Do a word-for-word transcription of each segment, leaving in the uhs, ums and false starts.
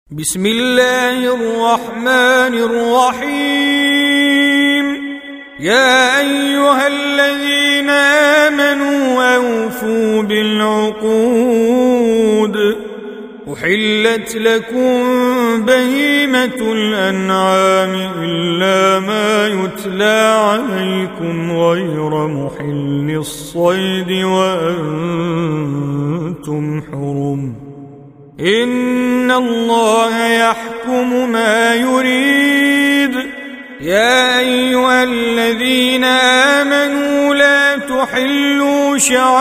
بسم الله الرحمن الرحيم. يا أيها الذين آمنوا أوفوا بالعقود. أحلت لكم بهيمة الأنعام إلا ما يتلى عليكم غير محل الصيد وأنتم حرم. إن الله يحكم ما يريد. يا أيها الذين آمنوا لا تحلوا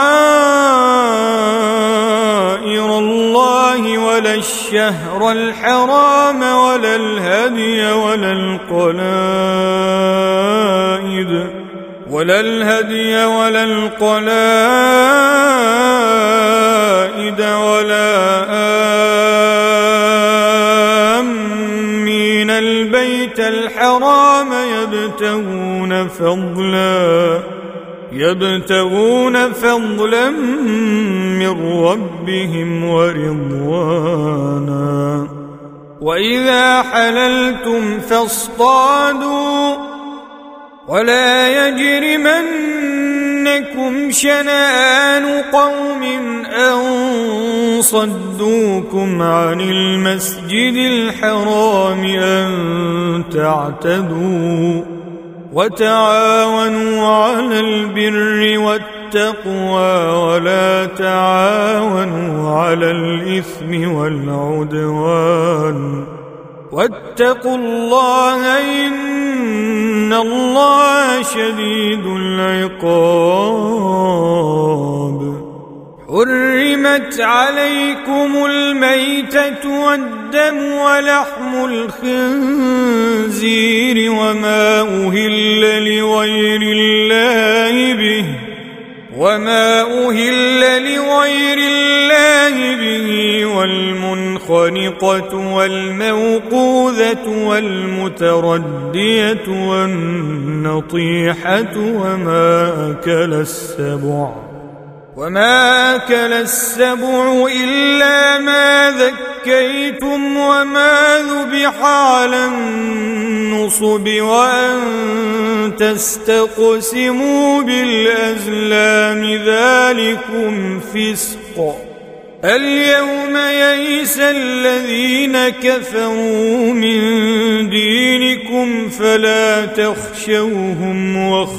شعائر الله ولا الشهر الحرام ولا الهدي ولا القلائد ولا الهدي ولا القلائد ولا آمين البيت الحرام يبتغون فضلا يبتغون فضلا من ربهم ورضوانا. وإذا حللتم فاصطادوا ولا يجرمنكم شنآن قوم أن صدوكم عن المسجد الحرام أن تعتدوا. وتعاونوا على البر والتقوى ولا تعاونوا على الإثم والعدوان. واتقوا الله إن الله شديد العقاب. حرمت عليكم الميتة والدم ولحم الخنزير وما أهل لغير الله به وما أهل لغير الله به والمنخنقة والموقوذة والمتردية والنطيحة وما أكل السبع وما أكل السبع إلا ما ذكيتم وما ذبح على النصب وأن تستقسموا بالأزلام ذلكم فسق. اليوم يئس الذين كفروا من دينكم فلا تخشوهم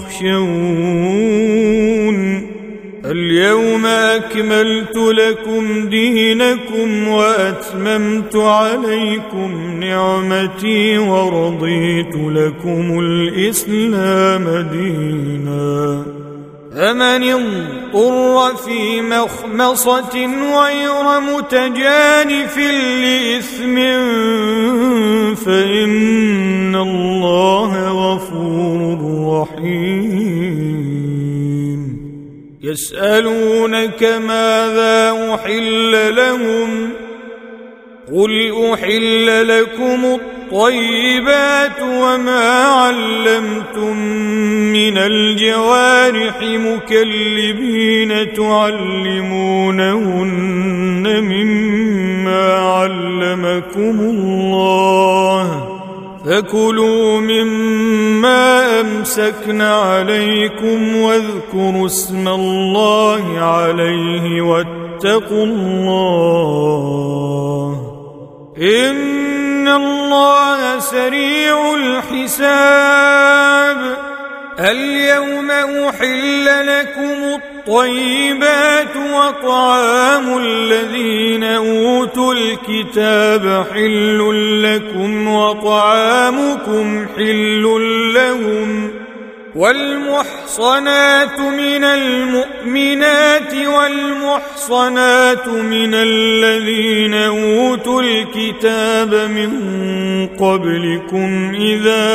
واخشون. اليوم أكملت لكم دينكم وأتممت عليكم نعمتي ورضيت لكم الإسلام دينا. فمن اضطر في مخمصة غير متجانف لإثم فإن الله غفور رحيم. يسألونك ماذا أحل لهم قل أحل لكم الطيبات وما علمتم من الجوارح مكلبين تعلمونهن مما علمكم الله فكلوا مما أمسكن عليكم واذكروا اسم الله عليه واتقوا الله إن الله سريع الحساب. اليوم أحل لكم الطيبات وطعام الذين أوتوا الكتاب حل لكم وطعامكم حل لهم. والمحصنات من المؤمنات والمحصنات من الذين أوتوا الكتاب من قبلكم إذا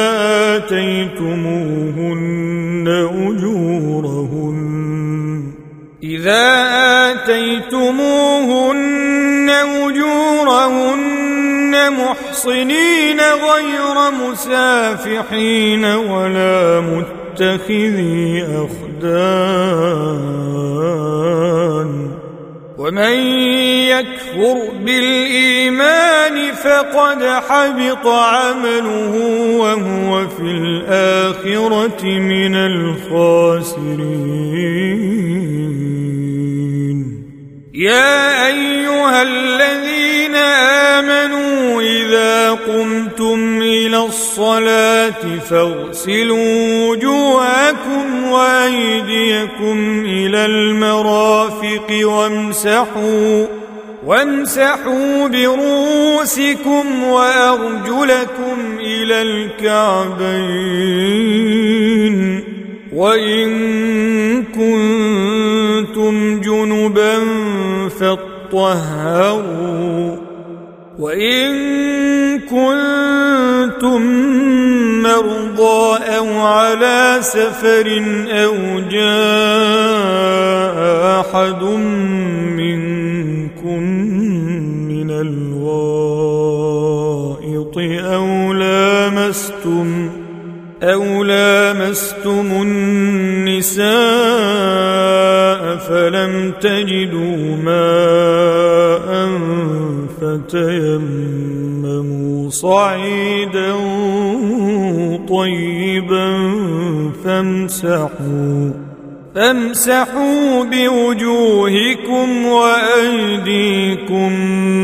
آتيتموهن أجورهن إذا آتيتموهن أجورهن محصنين غير مسافحين ولا متخذي أخدان. ومن يكفر بالإيمان فقد حبط عمله وهو في الآخرة من الخاسرين. يا أيها الذين آمنوا إذا قمتم إلى الصلاة فاغسلوا وجوهكم وأيديكم إلى المرافق وامسحوا وامسحوا برؤوسكم وأرجلكم إلى الكعبين، وإن كنتم جنبا فاطهروا، وإن كنتم مرضى أو على سفر أو جاء أحد منكم من الغائط أو لامستم أو لامستم النساء فلم تجدوا ماء فتيمموا صعيدا طيبا فامسحوا فامسحوا بوجوهكم وأيديكم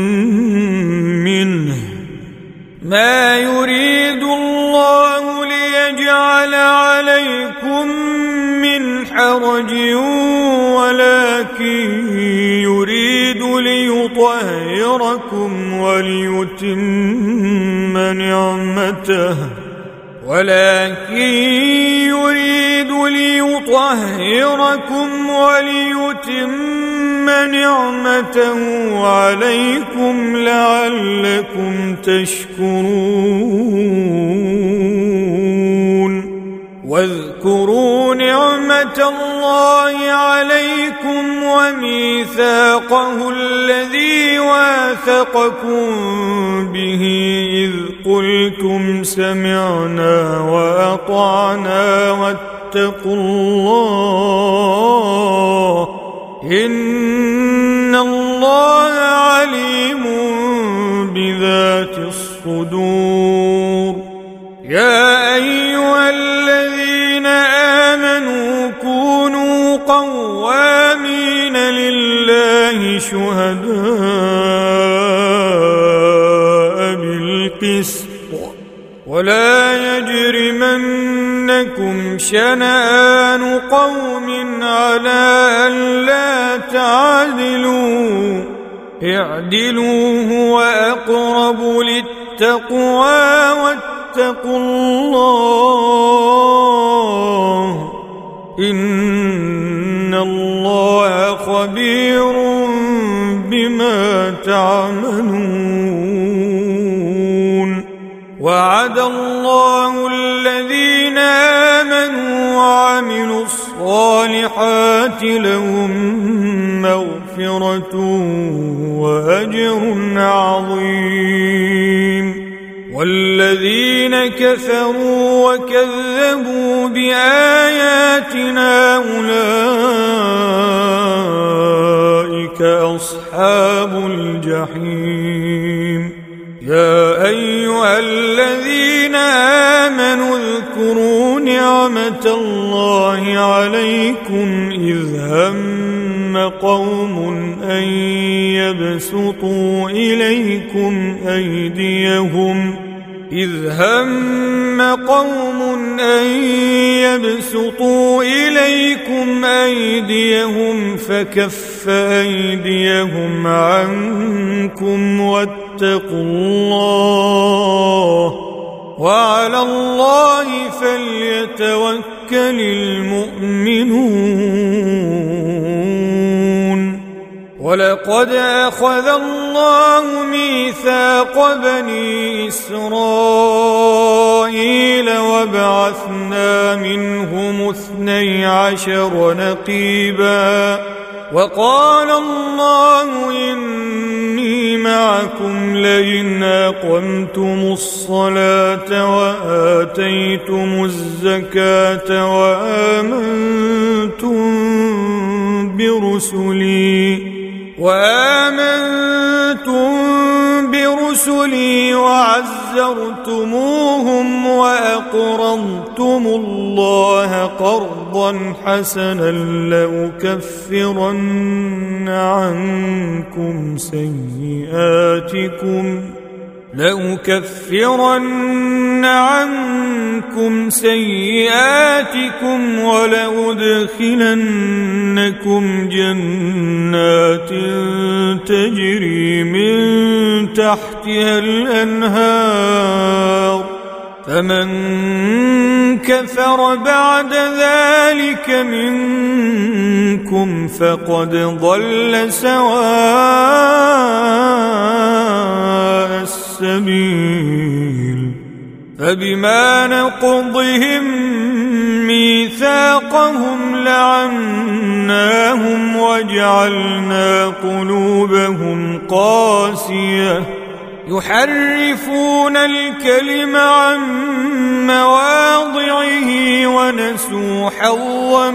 منه، ما يريد الله ليجعل عليكم من حرج ولكن يريد ليطهركم وليتم نعمته ولكن يريد ليطهركم وليتم نعمته عليكم لعلكم تشكرون. واذكروا نعمة الله عليكم وميثاقه الذي واثقكم به إذ قلتم سمعنا وأطعنا واتقوا الله إن الله عليم بذات الصدور. يا أيها الذين آمنوا كونوا قوامين لله شهداء بالقسط ولا يجرمنكم شنآن قوم على ألا تعدلوا اعدلوا هو أقرب للتقوى واتقوا الله إن الله خبير بما تعملون. وعد الله الذين آمنوا وعملوا الصالحات لهم مغفرة وأجر عظيم. والذين كفروا وكذبوا بآياتنا أولئك أصحاب الجحيم. يا أيها الذين آمنوا اذكروا نعمة الله عليكم إذ هم قوم أن يبسطوا إليكم أيديهم إذ هم قوم أن يبسطوا إليكم أيديهم فكف أيديهم عنكم واتقوا الله وعلى الله فليتوكل المؤمنون. ولقد أخذ الله ميثاق بني إسرائيل وبعثنا منهم اثني عشر نقيبا وقال الله إني معكم لئن أقمتم الصلاة وآتيتم الزكاة وآمنتم برسلي وآمنتم برسلي رسلي وعزرتموهم وأقرضتم الله قرضا حسنا لأكفرن عنكم سيئاتكم لأكفرن عنكم سيئاتكم ولأدخلنكم جنات تجري من تحتها الأنهار فمن كفر بعد ذلك منكم فقد ضل سواء السبيل فبما نقضهم ميثاقهم لعناهم وجعلنا قلوبهم قاسية يحرفون الكلم عن مواضعه ونسوا حظا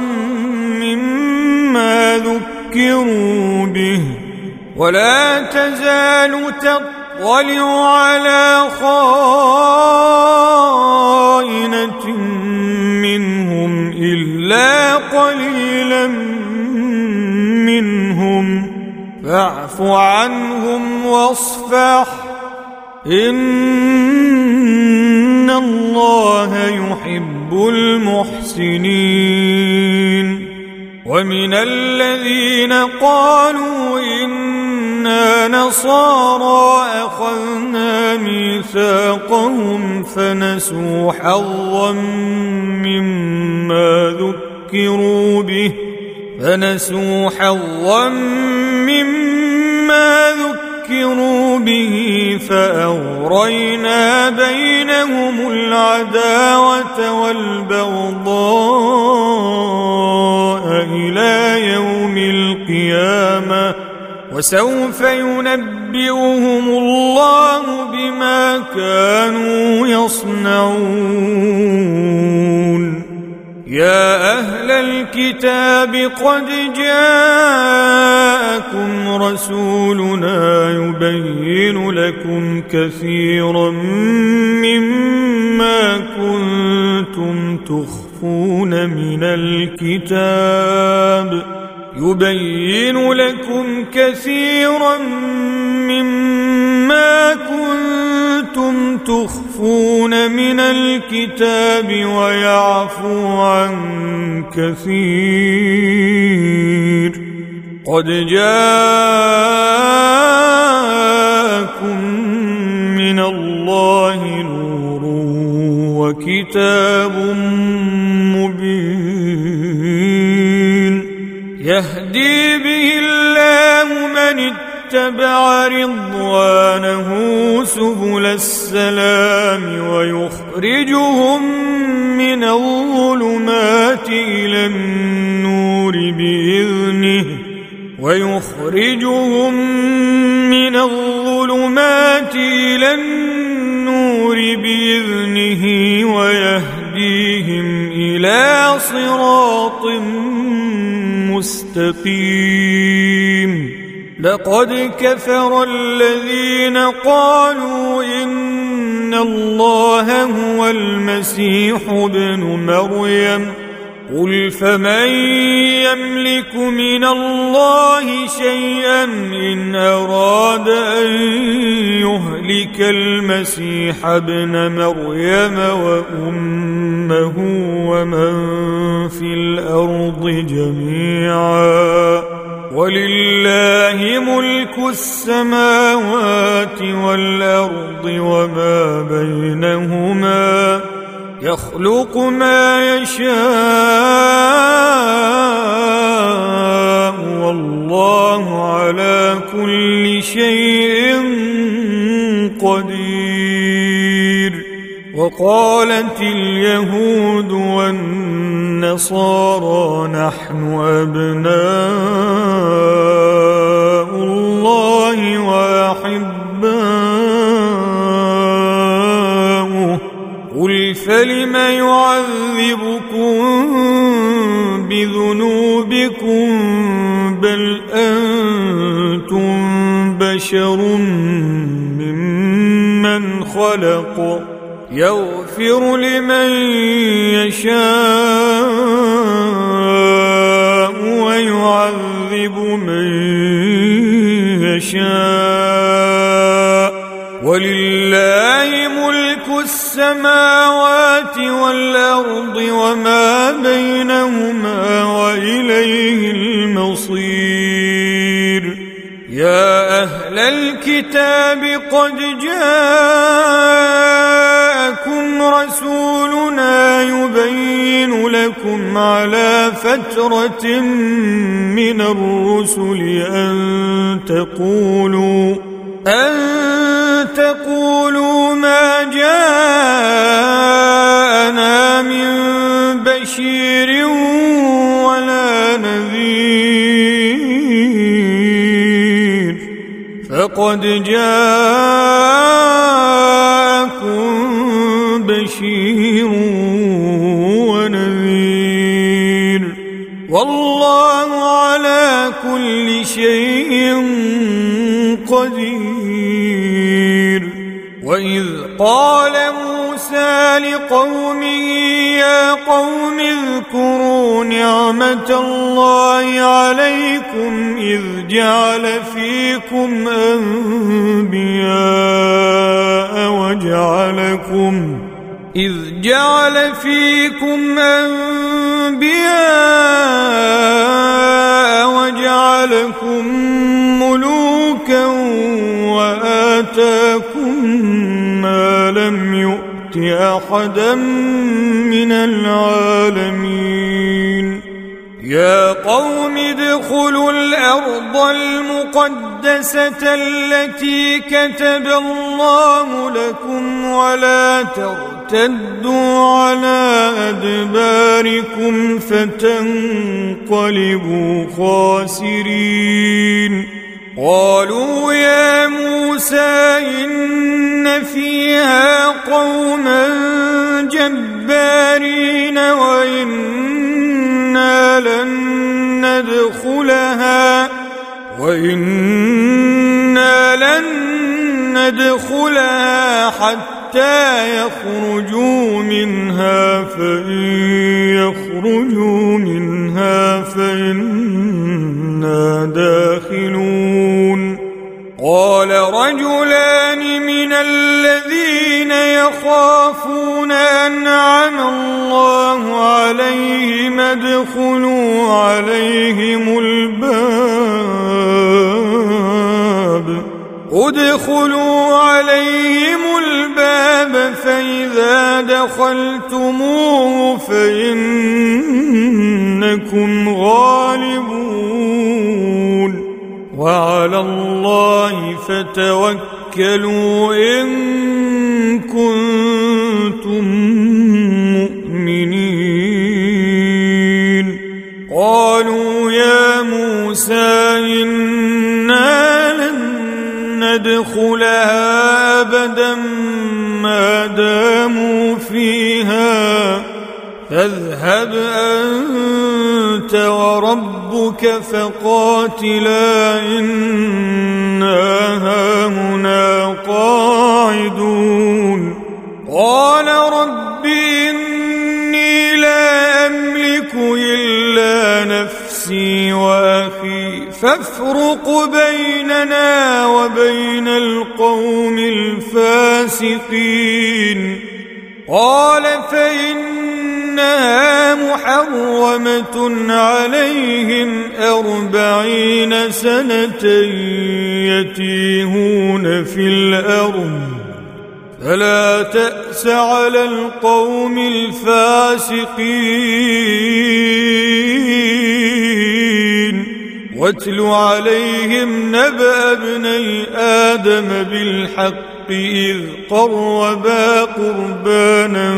مما ذكروا به ولا تزال تطلع على خائنة منهم إلا قليلا منهم فاعف عنهم واصفح إن الله يحب المحسنين ومن الذين قالوا إنا نصارى أخذنا ميثاقهم فنسوا حظا مما ذكروا به فنسوا حظا مما ذكروا به فأغرينا بينهم العداوة والبغضاء إلى يوم القيامة وسوف ينبئهم الله بما كانوا يصنعون يا أهل الكتاب قد جاءكم رسولنا يبين لكم كثيرا مما كنتم تخفون من الكتاب يبين لكم كثيرا مما كنتم تخفون من الكتاب ويعفو عن كثير قد جاءكم من الله نور وكتاب مبين يهدي به الله من اتبع رضوانه سبل السلام ويخرجهم من الظلمات إلى النور بإذنه ويخرجهم من الظلمات إلى النور بإذنه ويهديهم إلى صراط مستقيم لقد كفر الذين قالوا إن الله هو المسيح ابن مريم قل فمن يملك من الله شيئا إن أراد أن يهلك المسيح ابن مريم وأمه ومن في الأرض جميعا ولله ملك السماوات والأرض وما بينهما يخلق ما يشاء والله على كل شيء قدير وقالت اليهود والنصارى نحن أبناء الله وأحباؤه قل فلم يعذبكم بذنوبكم بل أنتم بشر بشر ممن خلق يغفر لمن يشاء ويعذب من يشاء ولله ملك السماوات والأرض وما بينهما وإليه المصير. يا أهل الكتاب قد جاءكم رسولنا يبين لكم على فترة من الرسل أن تقولوا أن تقولوا ما جاءنا من بشير ولا نذير فقد جاءكم بشير ونذير والله على كل شيء قدير. وإذ قال موسى لقومه يا قوم اذكروا نعمة الله عليكم إذ جعل فيكم أنبياء وجعلكم إذ جعل فيكم أنبياء وجعلكم ملوكا وآتاكم ما لم يؤت أحدا من العالمين. يا قوم ادخلوا الأرض المقدسة التي كتب الله لكم ولا ترتدوا على أدباركم فتنقلبوا خاسرين. قالوا يا موسى إن فيها قوما جبارين وإنا لن ندخلها وإنا لن ندخلها حتى يخرجوا منها فإن يخرجوا منها فإنا داخلون. قال رجلان من الذين يخافون أنعم الله عليهم ادخلوا عليهم الباب ادخلوا عليهم الباب فإذا دخلتموه فإنكم غالبون وعلى الله فتوكلوا إن كنتم مؤمنين. قالوا يا موسى إنا لن ندخلها أبدا ما داموا فيها فاذهب أنت وربك فقاتلا إنا هاهنا قاعدون. قال رب إني لا أملك إلا نفسي وأخي فافرق بيننا وبين القوم الفاسقين. قال فإنها محرمة عليهم أربعين سنة يتيهون في الأرض فلا تأس على القوم الفاسقين. واتل عليهم نبأ ابني آدم بالحق إذ قربا قربانا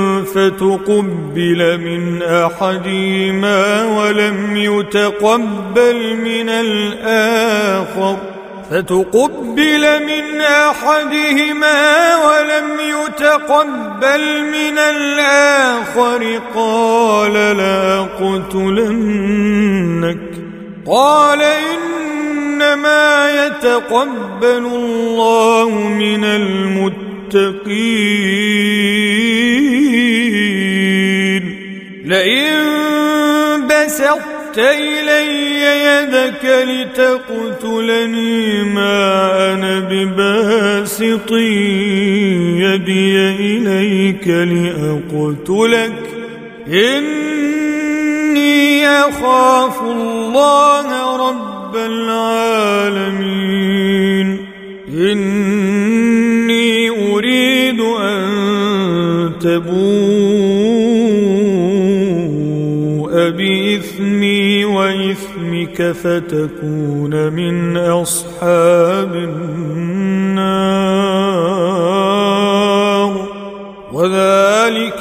فتقبل من أحدهما ولم يتقبل من الآخر فتقبل من أحدهما ولم يتقبل من الآخر قال لأقتلنك قال إن إنما يتقبل الله من المتقين لئن بسطت إلي يدك لتقتلني ما أنا بباسط يدي إليك لأقتلك إني أخاف الله رب العالمين إني أريد أن تبوء بإثمي وإثمك فتكون من أصحاب النار وذلك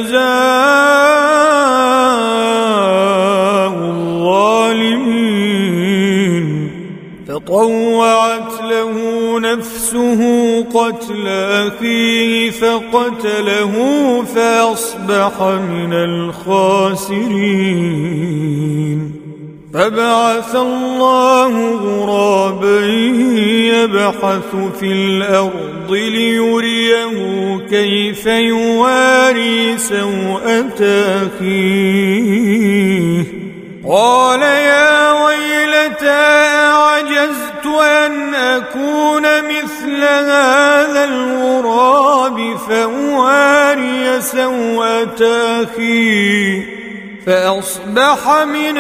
جزاء الظالمين فطوعت له نفسه قتل أخيه فقتله فأصبح من الخاسرين فبعث الله غرابا يبحث في الأرض ليريه كيف يواري سوءة أخيه قال يا ويلتى أعجزت أن أكون مثل هذا الغراب فأواري سوءة أخي فأصبح من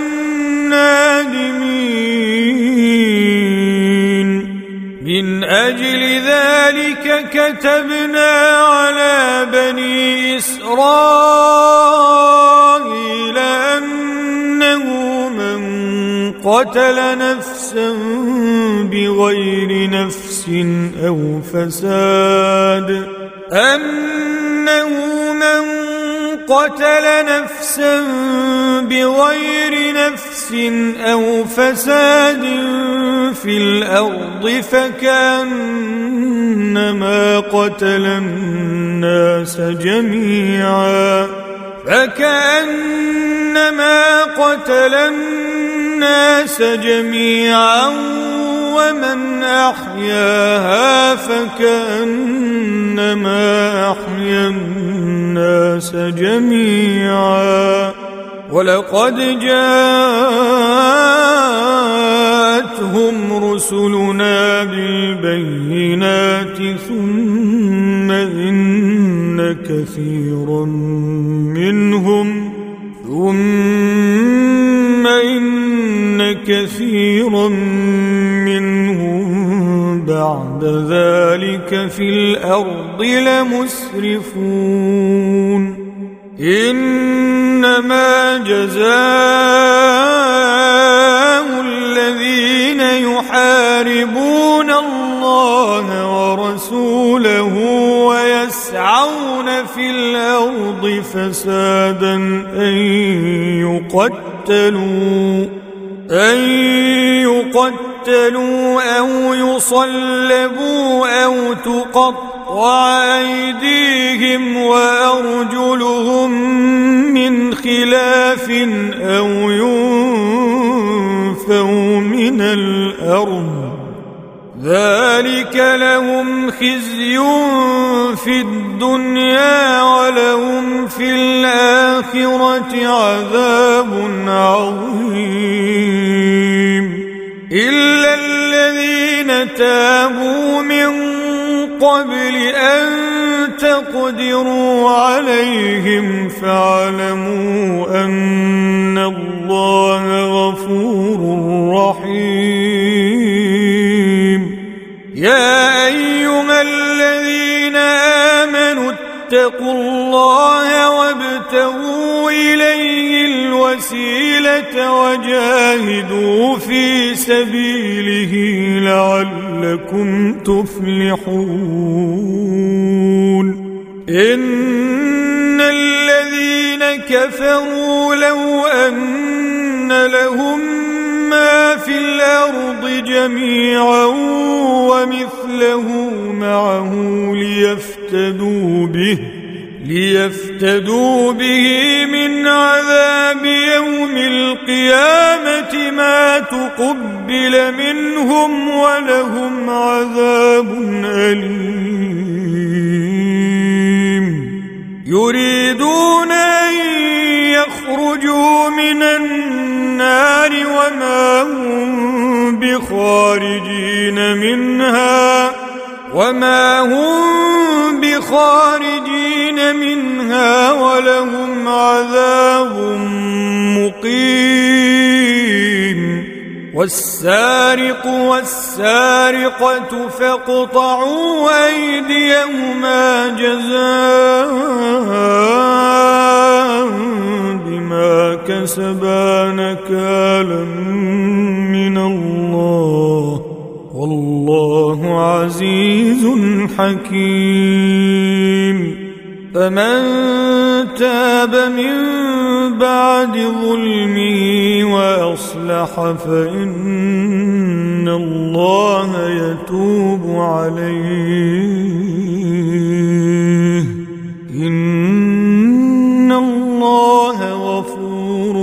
النادمين من أجل ذلك كتبنا على بني إسرائيل أنه من قتل نفسا بغير نفس أو فساد أنه من قتل نفسا بغير نفس أو فساد في الأرض فكأنما قتل الناس جميعا فكأنما قتل الناس جميعا ومن أحياها فكأنما أحيا الناس جميعا ولقد جاءتهم رسلنا بالبينات ثم إن كثيرا منهم ثم إن كثيرا منهم بعد ذلك في الأرض لمسرفون إنما جزاء الذين يحاربون الله ورسوله ويسعون في الأرض فسادا أن يقتلوا أن يقتلوا أو يصلبوا أو تقطع أيديهم وأرجلهم من خلاف أو ينفوا من الأرض ذلك لهم خزي في الدنيا ولهم في الآخرة عذاب عظيم إلا الذين تابوا من قبل أن تقدروا عليهم فاعلموا أن الله غفور رحيم يا أيها الذين آمنوا اتقوا الله وابتغوا إليه الوسيلة وجاهدوا في سبيله لعلكم تفلحون إن الذين كفروا لو أن لهم ما في الأرض جميعا ومثله معه ليفتدوا به ليفتدوا به من عذاب يوم القيامة ما تقبل منهم ولهم عذاب أليم يريدون أن يخرجوا من النار وما هم بخارجين منها وما هم بخارجين منها ولهم عذاب مقيم والسارق والسارقة فاقطعوا أيديهما جزاء بما كسبا نكالا من الله والله عزيز حكيم فمن تاب من بعد ظلمه وأصلح فإن الله يتوب عليه إن الله غفور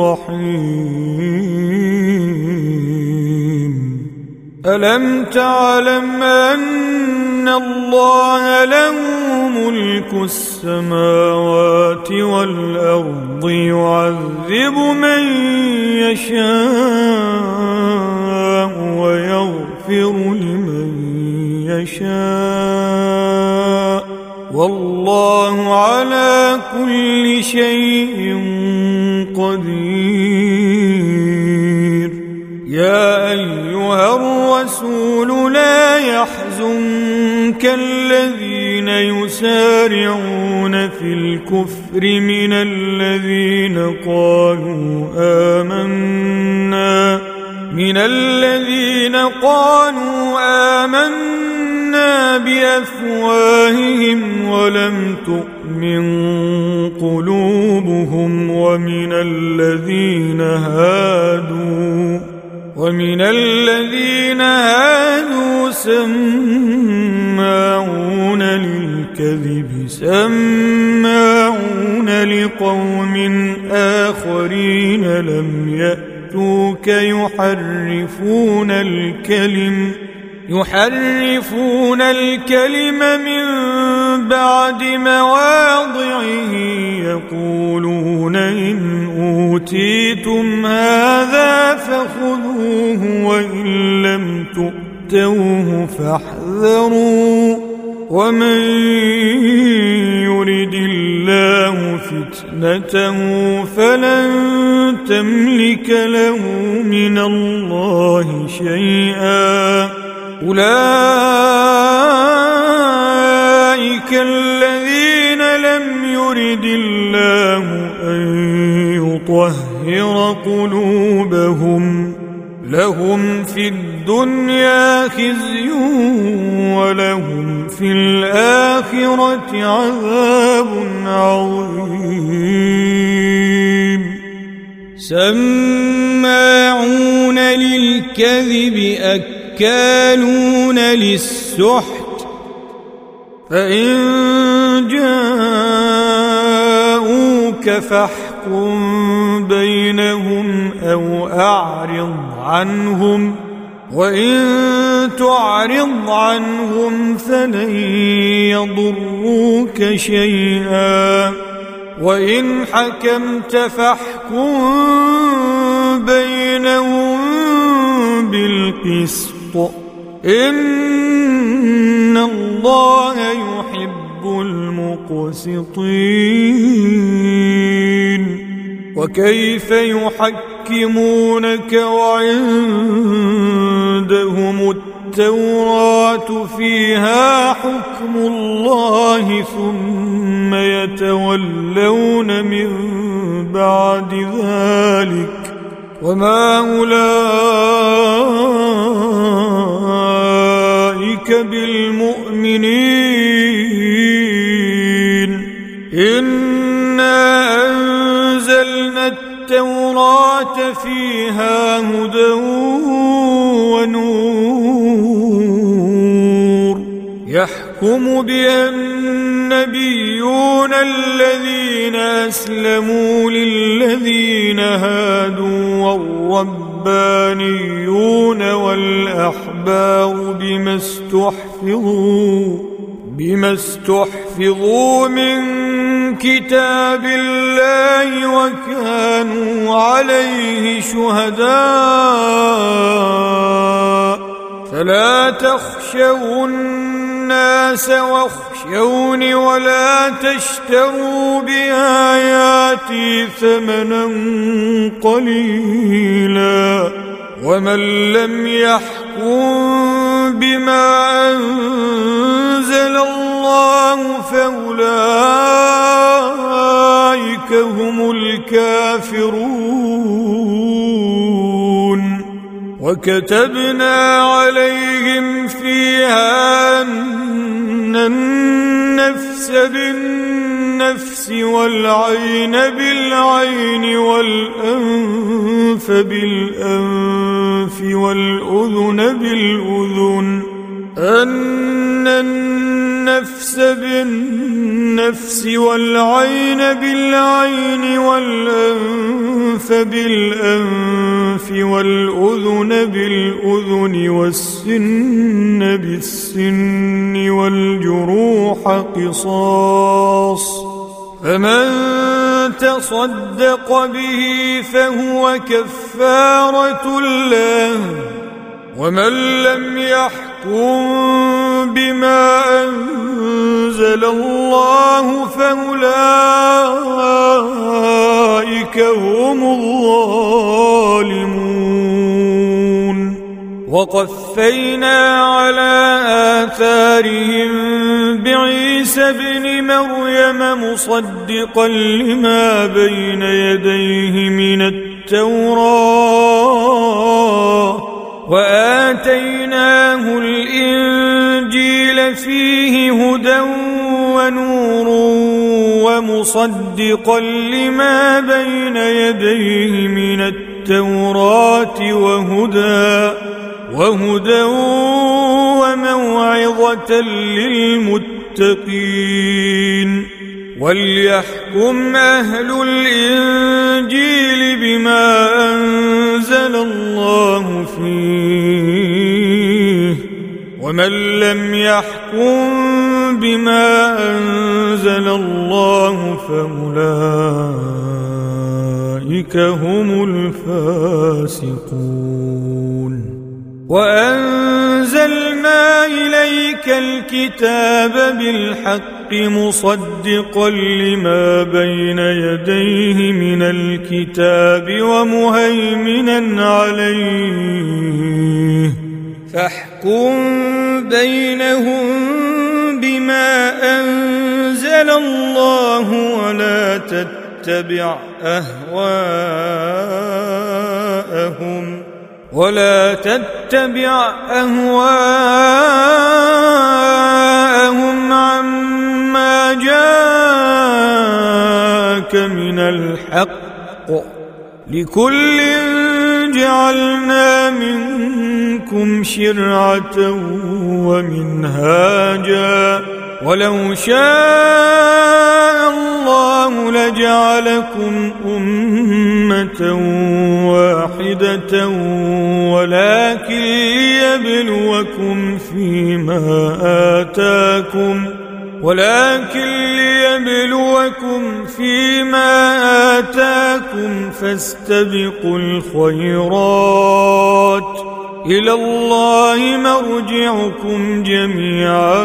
رحيم ألم تعلم أن الله له ملك السماوات والأرض يعذب من يشاء ويغفر لمن يشاء والله على كل شيء قدير يا أيها الرسول لا يحزنك الذين يسارعون في الكفر من الذين قالوا آمنا من الذين قالوا آمنا بأفواههم ولم تؤمن قلوبهم ومن الذين هادوا ومن الذين هادوا سماعون للكذب سماعون لقوم آخرين لم يأتوك يحرفون الكلم يحرفون الكلم من بعد مواضعه يقولون إن أوتيتم هذا فخذوه وإن لم تؤتوه فاحذروا ومن يرد الله فتنته فلن تملك له من الله شيئا أولئك الذين لم يرد الله أن يطهر قلوبهم لهم في الدنيا خزي ولهم في الآخرة عذاب عظيم سماعون للكذب أكالون للسحت فإن جاءوك فاحكم بينهم أو أعرض عنهم وإن تعرض عنهم فلن يضروك شيئا وإن حكمت فاحكم بينهم بالقسط إن الله يحب المقسطين وكيف يحكمونك وعندهم التوراة فيها حكم الله ثم يتولون من بعد ذلك وما أولئك بالمؤمنين إنا أنزلنا التوراة فيها هدى ونور يحكم بها النبيون الذين أسلموا للذين هادوا والرب والرهبانيون والأحبار بما استحفظوا بما استحفظوا من كتاب الله وكانوا عليه شهداء فلا تخشوا الناس واخشوني ولا تشتروا بآياتي ثمنا قليلا ومن لم يحكم بما أنزل الله فأولئك هم الكافرون وكتبنا عليهم فيها أن النفس بالنفس والعين بالعين والأنف بالأنف والأذن بالأذن أن النفس بالنفس والعين بالعين والأنف بالأنف والأذن بالأذن والسن بالسن والجروح قصاص فمن تصدق به فهو كفارة له ومن لم يحكم بما أنزل الله فأولئك هم الظالمون وقفينا على آثارهم بعيسى ابن مريم مصدقا لما بين يديه من التوراة وآتيناه الإنجيل فيه هدى ونور ومصدقا لما بين يديه من التوراة وهدى وهدى وموعظة للمتقين وليحكم أهل الإنجيل بما أنزل الله فيه ومن لم يحكم بما أنزل الله فأولئك هم الفاسقون وأنزلنا إليك الكتاب بالحق مصدقا لما بين يديه من الكتاب ومهيمنا عليه فاحكم بينهم بما أنزل الله ولا تتبع أهواءهم ولا تتبع أهواءهم عما جاءك من الحق لكل جعلنا منكم شرعة ومنهاجا ولو شاء الله لجعلكم أمة واحدة ولكن ليبلوكم فيما آتاكم ولكن ليبلوكم فيما آتاكم فاستبقوا الخيرات إلى الله مرجعكم جميعا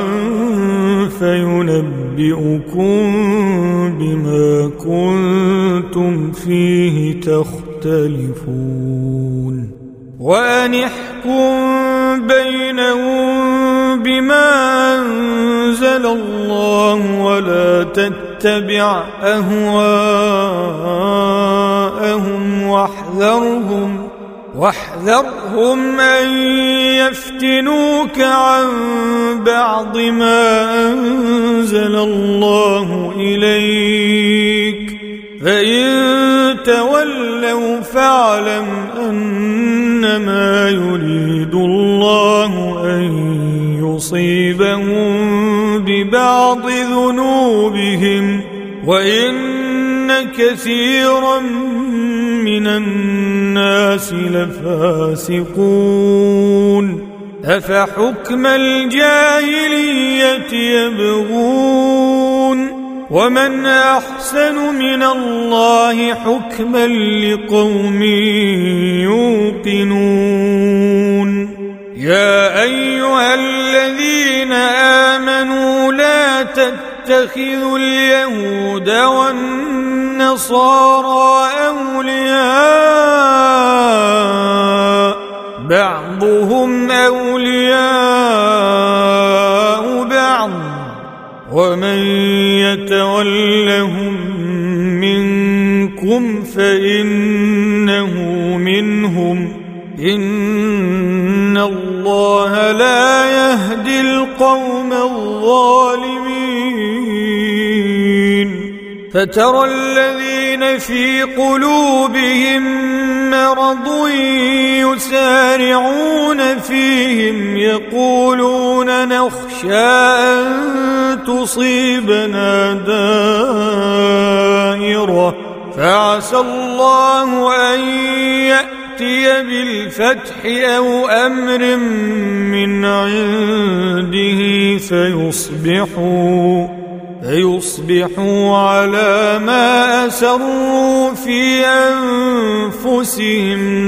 فينبئكم بما كنتم فيه تختلفون وأن احكم بينهم بما أنزل الله ولا تتبع أهواءهم واحذرهم واحذرهم أن يفتنوك عن بعض ما أنزل الله إليك فإن تولوا فاعلم أنما يريد الله أن يصيبهم ببعض ذنوبهم وإن كثيرا من الناس لفاسقون أفحكم الجاهلية يبغون ومن أحسن من الله حكما لقوم يوقنون يا أيها الذين آمنوا لا تتخذوا اليهود والنصارى أولياء بعضهم أولياء بعض ومن يتولهم منكم فإنه منهم إن الله لا يهدي القوم الظالمين فترى الذين في قلوبهم مرض يسارعون فيهم يقولون نخشى أن تصيبنا دائرة فعسى الله أن يأتي بالفتح أو أمر من عنده فيصبحوا فيصبحوا على ما أسروا في أنفسهم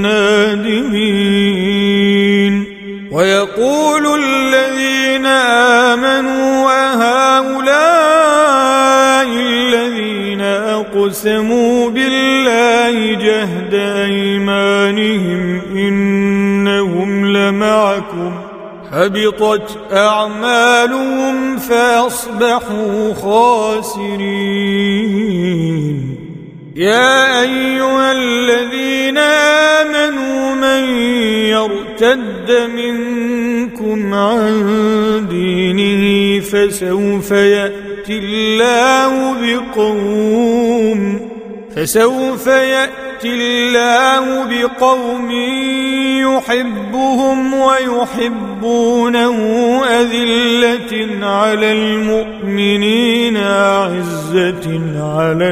نادمين ويقول الذين آمنوا أهؤلاء الذين أقسموا بالله جهد أيمانهم إنهم لمعكم حبطت أعمالهم فأصبحوا خاسرين يا أيها الذين آمنوا من يرتد منكم عن دينه فسوف يأتي الله بقوم فسوف يأتي الله بقوم يحبهم ويحبونه أذلة على المؤمنين أعزة على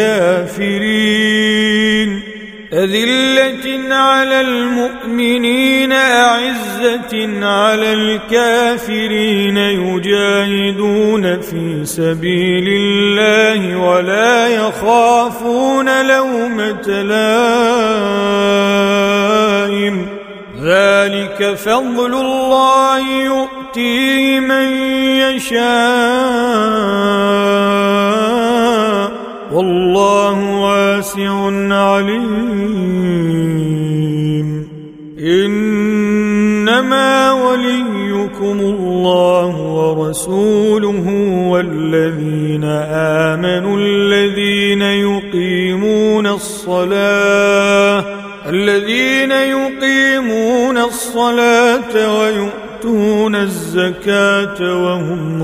الكافرين أذلة على المؤمنين أعزة على الكافرين يجاهدون في سبيل الله ولا يخافون لومة لائم ذلك فضل الله يؤتيه من يشاء والله واسع عليم إنما وليكم الله ورسوله والذين آمنوا الذين يقيمون الصلاة الذين يقيمون الصلاة ويؤتون الزكاة وهم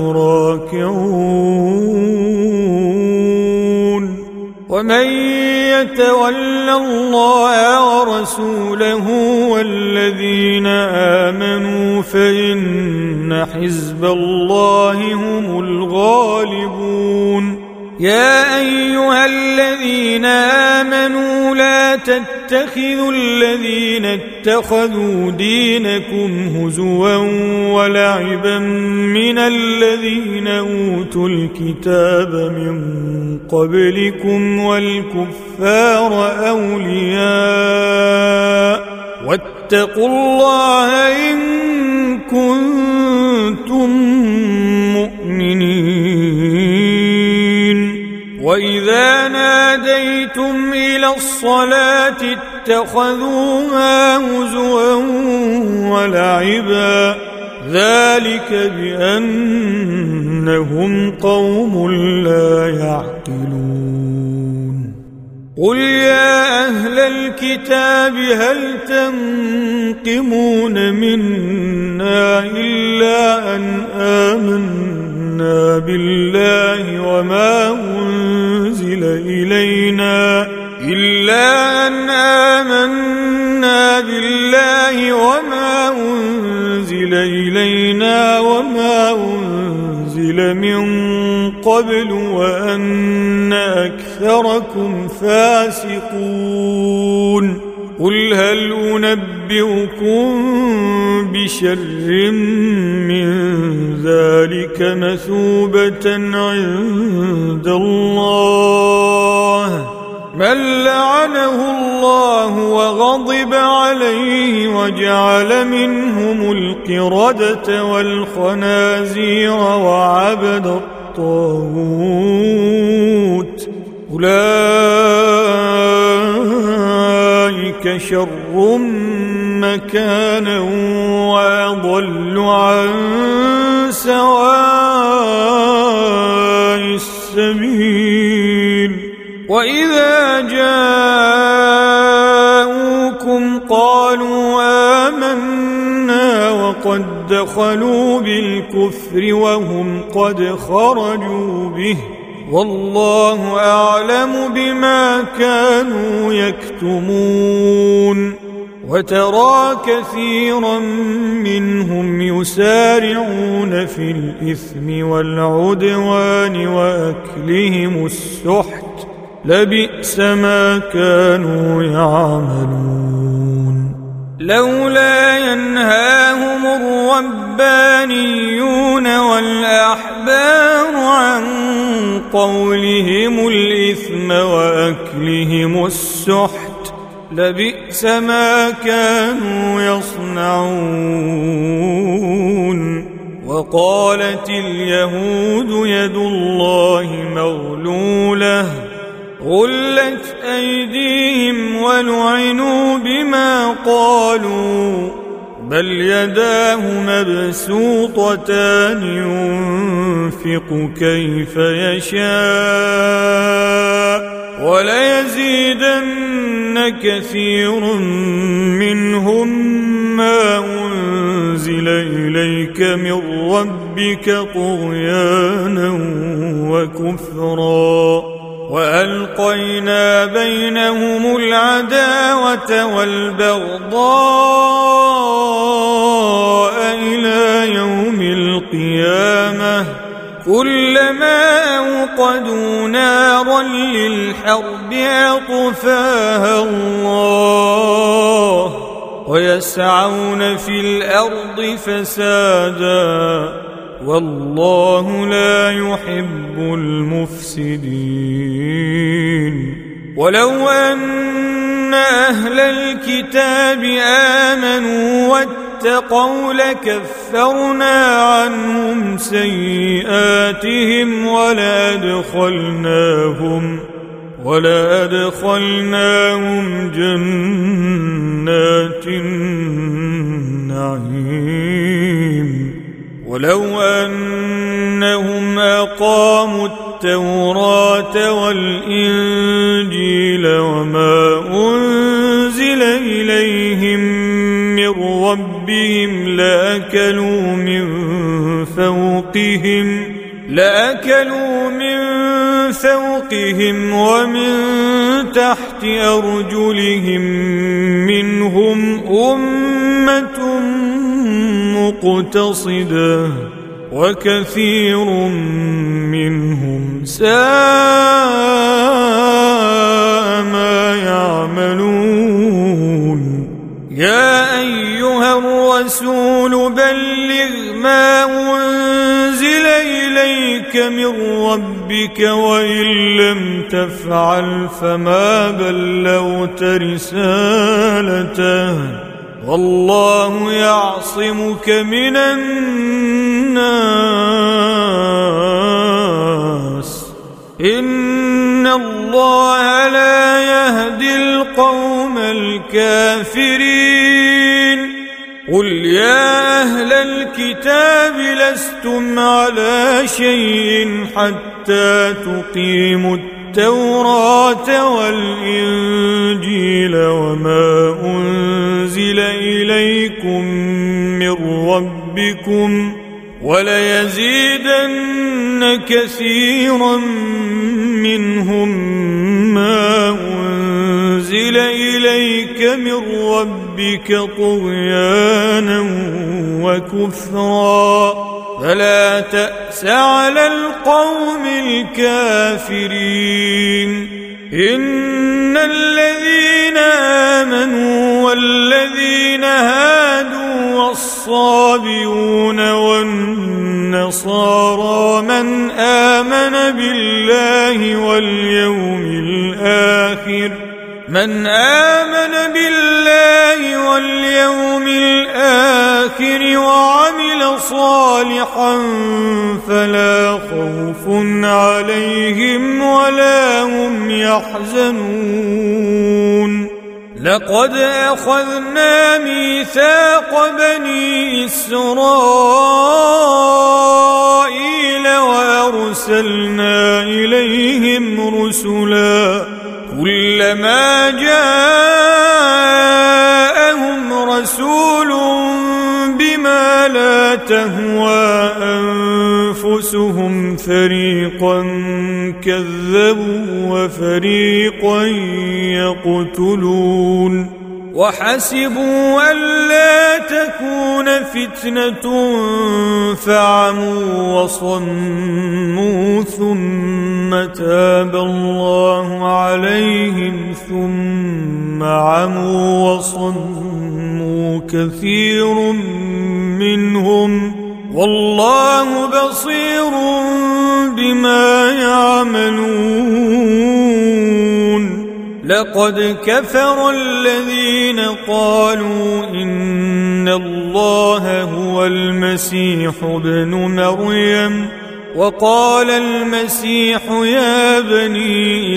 راكعون ومن يتول الله ورسوله والذين آمنوا فإن حزب الله هم الغالبون يا أيها الذين آمنوا لا تتخذوا الذين اتخذوا دينكم هزوا ولعبا من الذين أوتوا الكتاب من قبلكم والكفار أولياء واتقوا الله إن كنتم مؤمنين وإذا ناديتم إلى الصلاة اتخذوها هزوا ولعبا ذلك بأنهم قوم لا يعقلون قل يا أهل الكتاب هل تنقمون منا إلا أن آمنا بالله وما أنزل إلينا إلا أن آمنا بالله وما أنزل إلينا وما أنزل من قبل وأن أكثر أكثركم فاسقون قل هل أنبئكم بشر من ذلك مثوبة عند الله من لعنه الله وغضب عليه وجعل منهم القردة والخنازير وعبد الطاغوت أولئك شر مكانا وأضل عن سواء السبيل وإذا جاءوكم قالوا آمنا وقد دخلوا بالكفر وهم قد خرجوا به والله أعلم بما كانوا يكتمون وترى كثيرا منهم يسارعون في الإثم والعدوان وأكلهم السحت لبئس ما كانوا يعملون لولا ينهاهم الربانيون والأحبار عن قولهم الإثم وأكلهم السحت لبئس ما كانوا يصنعون وقالت اليهود يد الله مغلولة غلت أيديهم ولعنوا بما قالوا بل يداه مبسوطتان ينفق كيف يشاء وليزيدن كثير منهم ما أنزل إليك من ربك طغيانا وكفرا وألقينا بينهم العداوة والبغضاء إلى يوم القيامة كلما أوقدوا نارا للحرب أطفاها الله ويسعون في الأرض فسادا والله لا يحب المفسدين ولو أن أهل الكتاب آمنوا واتقوا لكفرنا عنهم سيئاتهم ولأدخلناهم ولأدخلناهم جنات النعيم ولو أنهم أقاموا التوراة والإنجيل وما أنزل إليهم من ربهم لأكلوا من فوقهم لأكلوا من فوقهم ومن تحت أرجلهم منهم أمة مقتصدة وكثير منهم ساء ما يعملون يا أيها الرسول بلغ ما أنزل إليك من ربك وإن لم تفعل فما بلغت رسالته والله يعصمك من الناس إن الله لا يهدي القوم الكافرين قل يا أهل الكتاب لستم على شيء حتى تقيموا التوراة والإنجيل وما أنزل إليكم من ربكم وليزيدن كثيرا منهم ما أنزل إليك من ربك طغيانا وكفرا فلا تأس على القوم الكافرين إن الذين آمنوا والذين هادوا والصابئون والنصارى من آمن بالله واليوم الآخر من آمن بالله واليوم الآخر وعمل صالحا فلا خوف عليهم ولا هم يحزنون لقد أخذنا ميثاق بني إسرائيل وأرسلنا إليهم رسلا كلما جاءهم رسول بما لا تهوى أنفسهم فريقا كذبوا وفريقا يقتلون وحسبوا ألا تكون فتنة فعموا وصموا ثم تاب الله عليهم ثم عموا وصموا كثير منهم والله بصير بما يعملون لقد كفر الذين قالوا إن الله هو المسيح ابن مريم وقال المسيح يا بني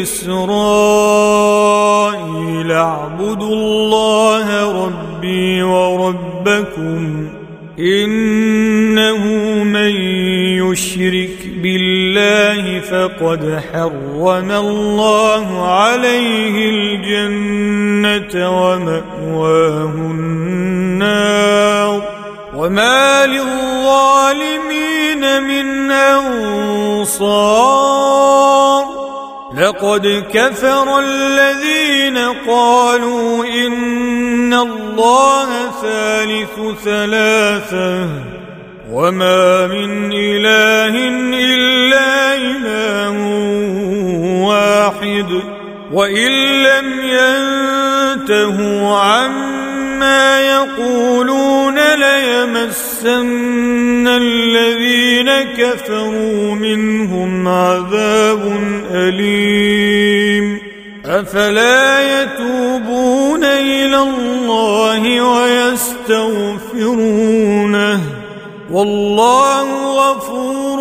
إسرائيل اعبدوا الله ربي وربكم إنه من يشرك بالله فقد حرم الله عليه الجنة ومأواه النار وما للظالمين من أنصار لقد كفر الذين قالوا إن الله ثالث ثلاثة وما من إله إلا إله واحد وإن لم ينتهوا عما يقولون ليمسن الذين كفروا منهم عذاب أليم أفلا يتوبون إلى الله ويستغفرونه والله غفور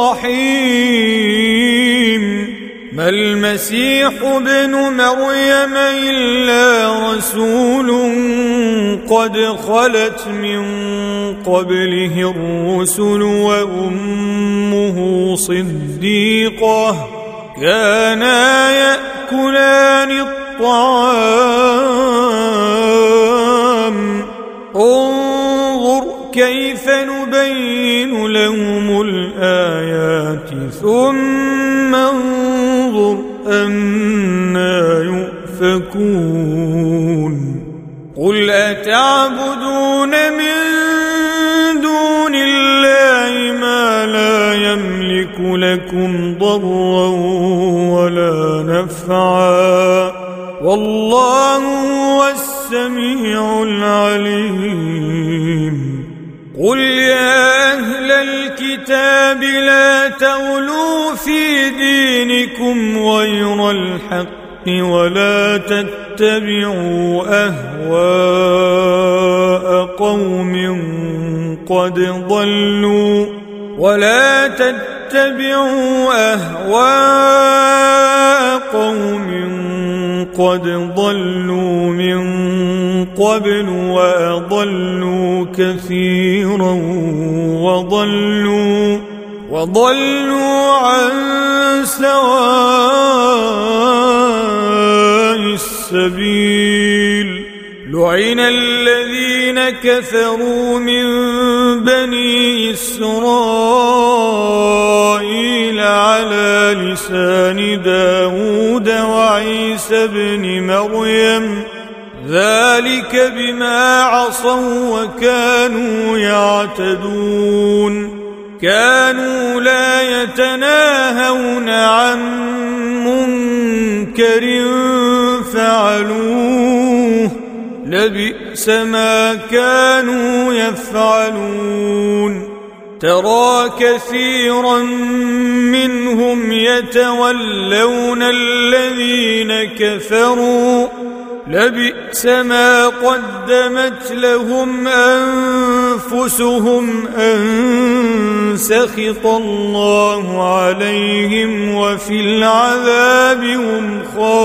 رحيم ما المسيح ابن مريم إلا رسول قد خلت من قبله الرسل وأمه صديقة كانا يأكلان الطعام انظر كيف نبين لهم الآيات ثم انظر أنا يؤفكون قل أتعبدون من دون الله ما لا يملك لكم ضرا ولا نفعا والله هو السميع العليم قل يا أهل الكتاب لا تغلوا في دينكم غير الحق ولا تتبعوا أهواء قوم قد ضلوا ولا تتبعوا أهواء قوم قد ضلوا من قبل وأضلوا كثيرا وضلوا وضلوا عن سواء السبيل لعن الذين كفروا من بني إسرائيل على لسان داود وعيسى بن مريم ذلك بما عصوا وكانوا يعتدون كانوا لا يتناهون عن منكر فعلوه لبئس ما كانوا يفعلون ترى كثيرا منهم يتولون الذين كفروا لبئس ما قدمت لهم أنفسهم أن سخط الله عليهم وفي العذاب هم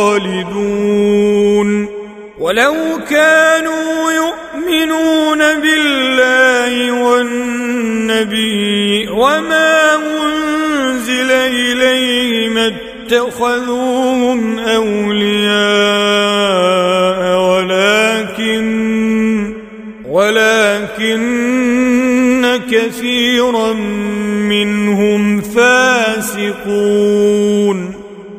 خالدون ولو كانوا يؤمنون بالله والنبي وما أنزل إليه ما اتخذوهم أولياء ولكن ولكن كثيرا منهم فاسقون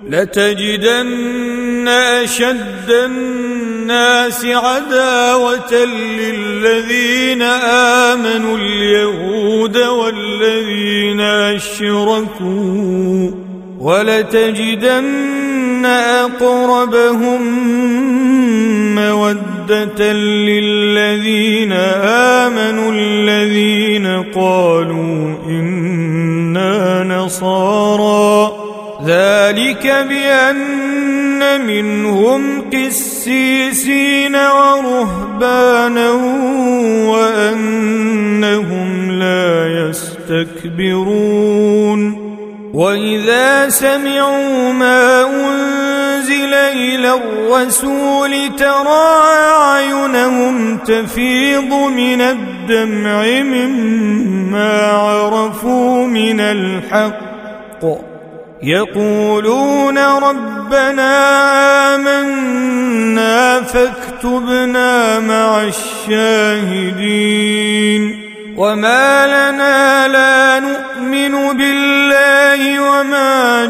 لتجدن أشد الناس عداوة للذين آمنوا اليهود والذين أشركوا ولتجدن أقربهم مودة للذين آمنوا الذين قالوا إنا نصارى ذلك بأن منهم قسيسين ورهبانا وأنهم لا يستكبرون وإذا سمعوا ما أنزل إلى الرسول ترى أعينهم تفيض من الدمع مما عرفوا من الحق يقولون ربنا آمنا فاكتبنا مع الشاهدين وما لنا لا نؤمن بالله وما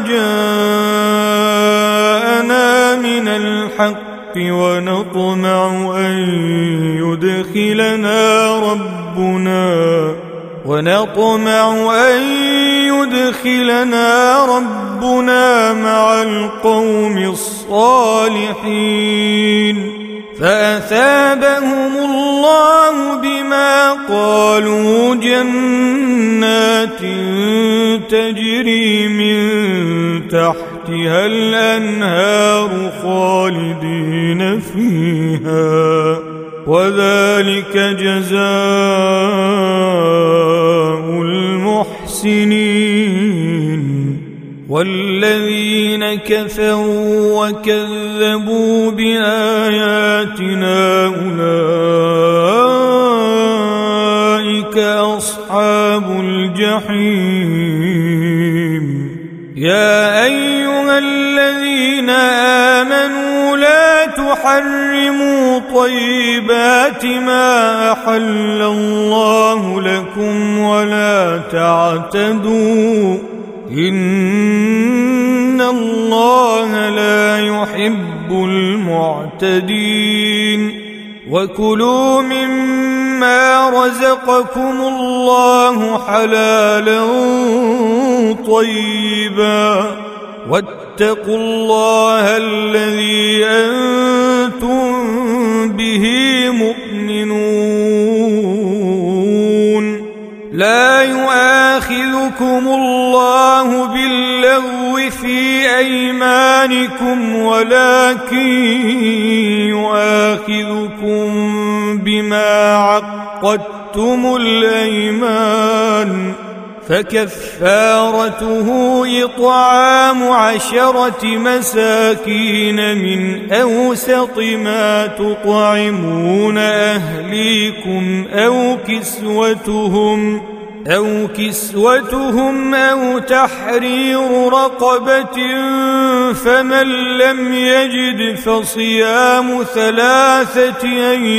جاءنا من الحق ونطمع أن يدخلنا ربنا ونطمع أن يدخلنا ربنا مع القوم الصالحين فأثابهم الله بما قالوا جنات تجري من تحتها الأنهار خالدين فيها وذلك جزاء المحسنين والذين كفروا وكذبوا بآياتنا أولئك أصحاب الجحيم يا أيها الذين آمنوا لا تحرموا طيبات ما أحل الله لكم ولا تعتدوا إن الله لا يحب المعتدين وكلوا مما رزقكم الله حلالا طيبا واتقوا الله الذي أنتم به مؤمنون لا يؤاخذكم الله باللغو في أيمانكم ولكن يؤاخذكم بما عقدتم الأيمان فكفارته إطعام عشرة مساكين من أوسط ما تطعمون أهليكم أو كسوتهم أو كسوتهم أو تحرير رقبة فمن لم يجد فصيام ثلاثة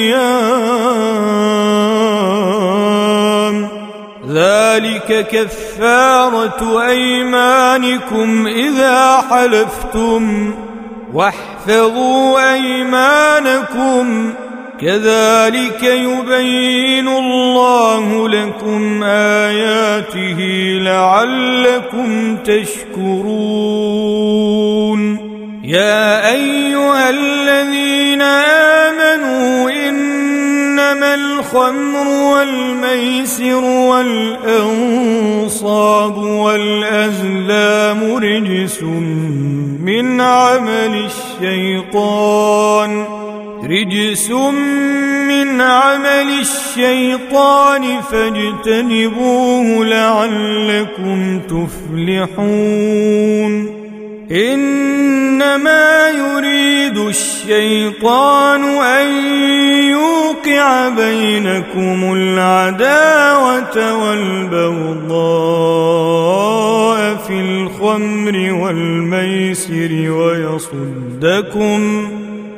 أيام ذلك كفارة أيمانكم إذا حلفتم واحفظوا أيمانكم كذلك يبين الله لكم آياته لعلكم تشكرون يا أيها الذين آمنوا إنما الخمر والميسر والأنصاب والأزلام رجس من عمل الشيطان رجس من عمل الشيطان فاجتنبوه لعلكم تفلحون إنما يريد الشيطان أن يوقع بينكم العداوة والبغضاء في الخمر والميسر ويصدكم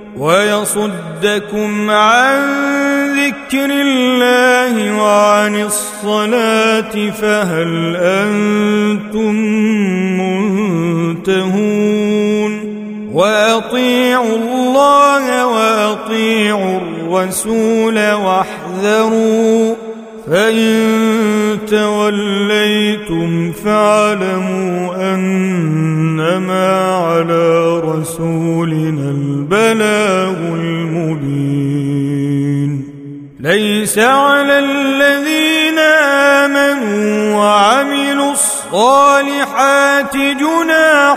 ويصدكم عن ذكر الله وعن الصلاة فهل أنتم منتهون وأطيعوا الله وأطيعوا الرسول واحذروا فإن توليتم فاعلموا أنما على رسولنا البلاغ المبين ليس على الذين آمنوا وعملوا الصالحات جناح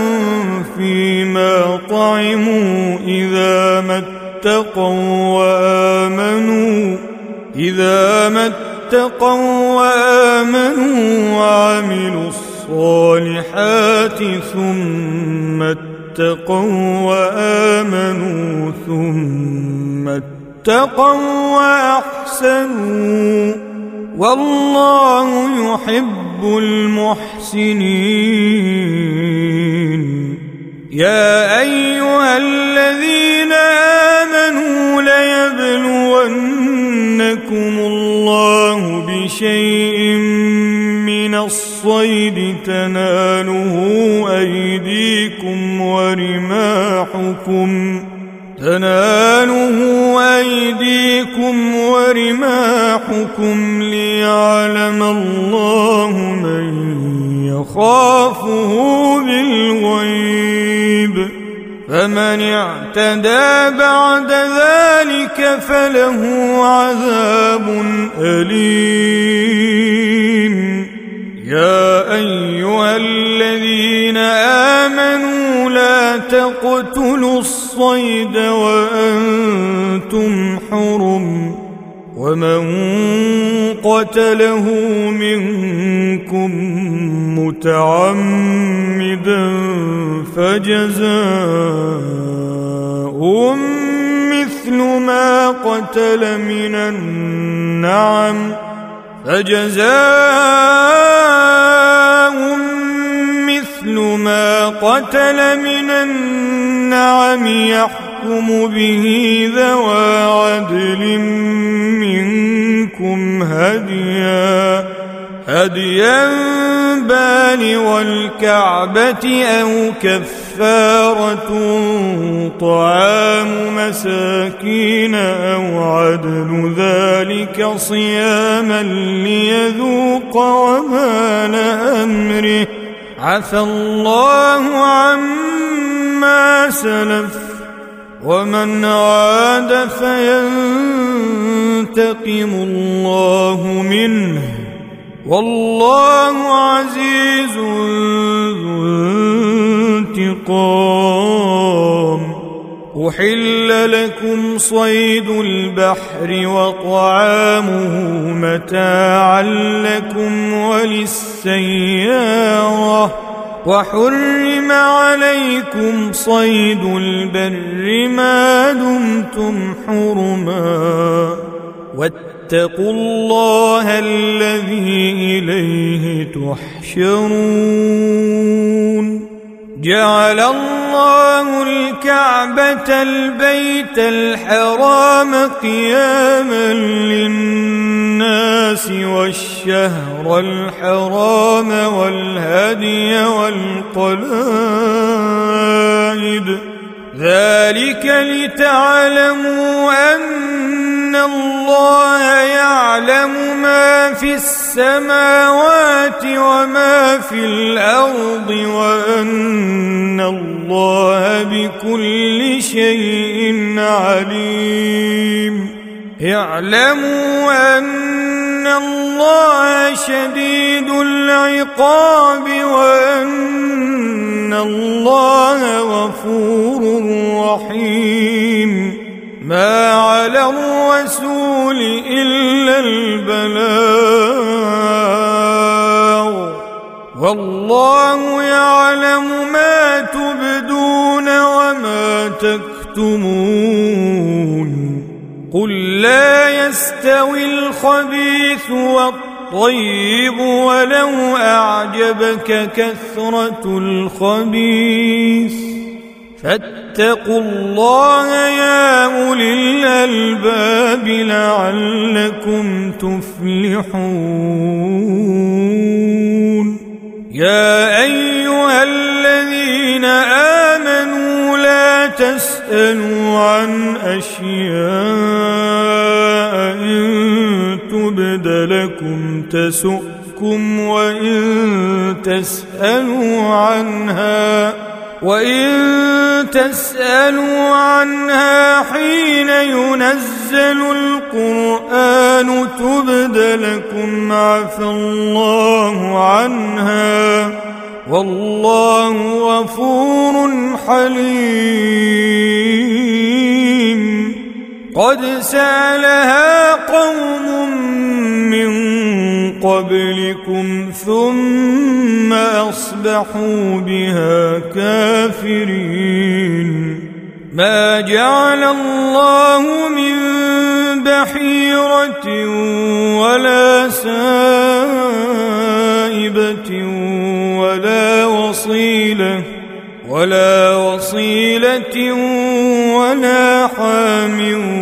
فيما طعموا إذا ما اتقوا وآمنوا إذا ما اتقوا وآمنوا وعملوا الصالحات ثم اتقوا وآمنوا ثم اتقوا وأحسنوا والله يحب المحسنين يا أيها الذين آمنوا ليبلونكم الله بشيء من الصيد تناله أيديكم ورماحكم تناله أيديكم ورماحكم ليعلم الله من يخافه بالغيب فمن اعتدى بعد ذلك فله عذاب أليم يا أيها الذين آمنوا لا تقتلوا الصيد وأنتم حرم ومن قتله منكم متعمدا فجزاء مثل ما قتل من النعم فجزاء مثل ما قتل من النعم يحكم به ذوى عدل منكم هديا هديا بالغ الكعبة أو كفارة طعام مساكين أو عدل ذلك صياما ليذوق وبال أمره عفى الله عما سلف ومن عاد فينتقم الله منه والله عزيز ذو انتقام أحل لكم صيد البحر وطعامه متاعا لكم وللسيارة وحرم عليكم صيد البر ما دمتم حرما واتقوا الله الذي إليه تحشرون جعل الله الكعبة البيت الحرام قياما للناس والشهر الحرام والهدي والقلائد ذلك لتعلموا أن الله يعلم ما في السماوات وما في الأرض وأن الله بكل شيء عليم. اعلموا أن الله شديد العقاب وأن الله غفور رحيم. ما على الرسول إلا البلاغ والله يعلم ما تبدون وما تكتمون. قل لا يستوي الخبيث والطيب ولو أعجبك كثرة الخبيث فاتقوا الله يا أولي الألباب لعلكم تفلحون. يا أيها الذين آمنوا لا تسألوا عن أشياء إن تبد لكم تسؤكم وإن تسألوا عنها وإن تسألوا عنها حين ينزل القرآن تبد لكم عفى الله عنها والله غفور حليم. قد سألها قوم من قبلكم ثم أصبحوا بها كافرين. ما جعل الله من بحيرة ولا سائبة ولا وصيلة ولا وصيلة ولا حام